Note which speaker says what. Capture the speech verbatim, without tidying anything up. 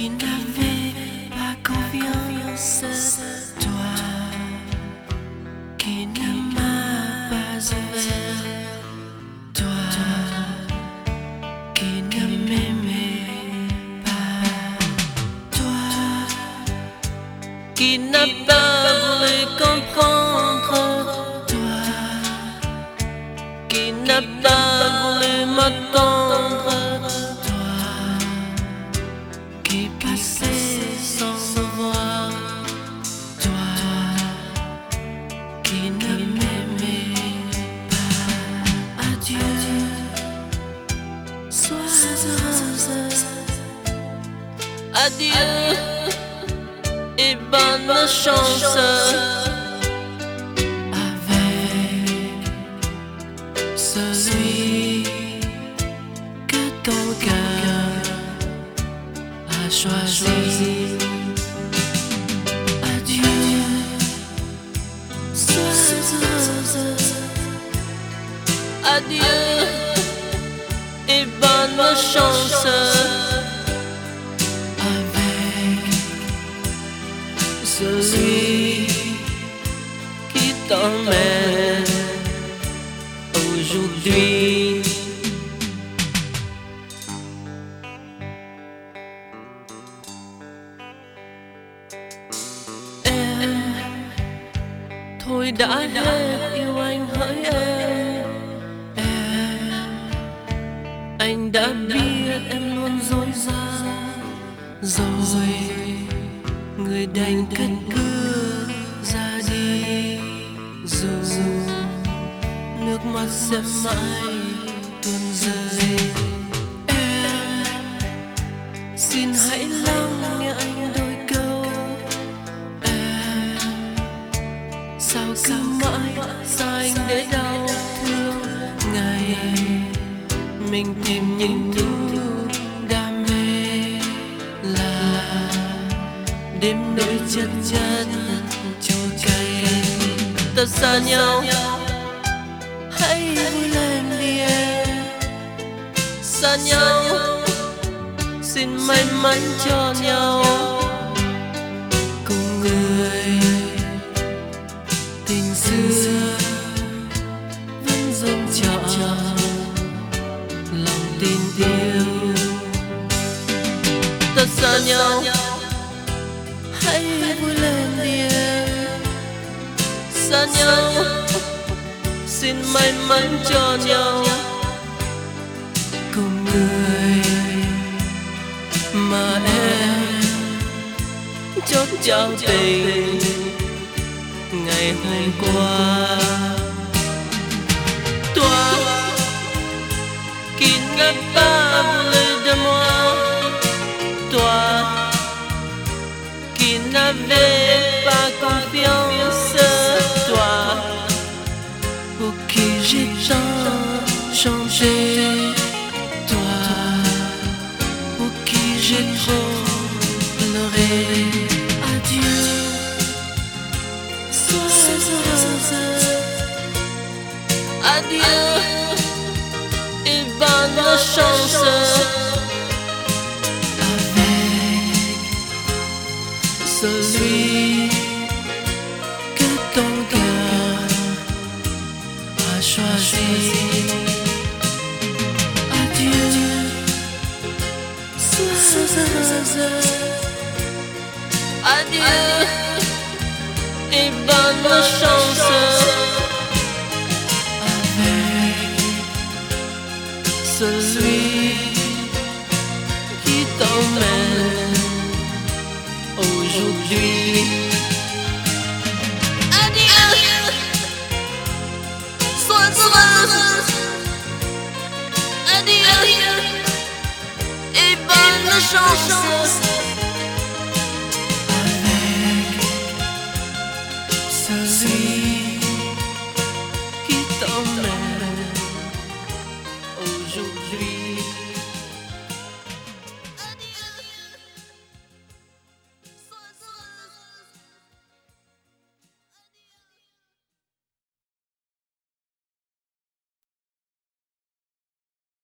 Speaker 1: qui n'avait pas confiance, toi qui ne m'as pas ouvert, toi qui ne m'aimais pas, toi qui n'as pas voulu comprendre, toi qui n'as pas voulu m'attendre, qui passait sans me voir, toi qui ne m'aimais pas. Adieu, sois heureuse. Adieu et bonne chance avec celui que ton cœur a choisi. Adieu, sois heureuse. Adieu et bonne chance avec celui qui t'emmène aujourd'hui. Thôi đã hết yêu anh hỡi em, em anh đã biết em luôn dối gian rồi, người đành cất bước ra đi, dù nước mắt sẽ mãi tuôn rơi. Em xin hãy lắng nghe anh đôi câu, sao cứ mãi xa anh để đau thương, ngày mình tìm những thứ đam mê là đêm nỗi chân chân chua cay. Ta xa nhau hãy vui lên đi em, xa nhau xin may mắn cho nhau, cùng người tình xưa vẫn dâng trọn lòng tin yêu. Ta xa nhau hãy vui lên đi em, xa nhau xin may mắn cho nhau, cùng người mà em chót trao tình ngày hôm qua. Toi qui n'as pas voulu de moi, toi qui n'avais pas confiance, toi pour qui j'ai tant changé, toi pour qui j'ai trop pleuré. Adieu, sois heureuse. Adieu et bonne chance avec celui que ton cœur a choisi. Adieu, sois heureuse. Adieu et bonne chance avec celui qui t'emmène aujourd'hui. Adieu, sois heureuse. Adieu et bonne chance.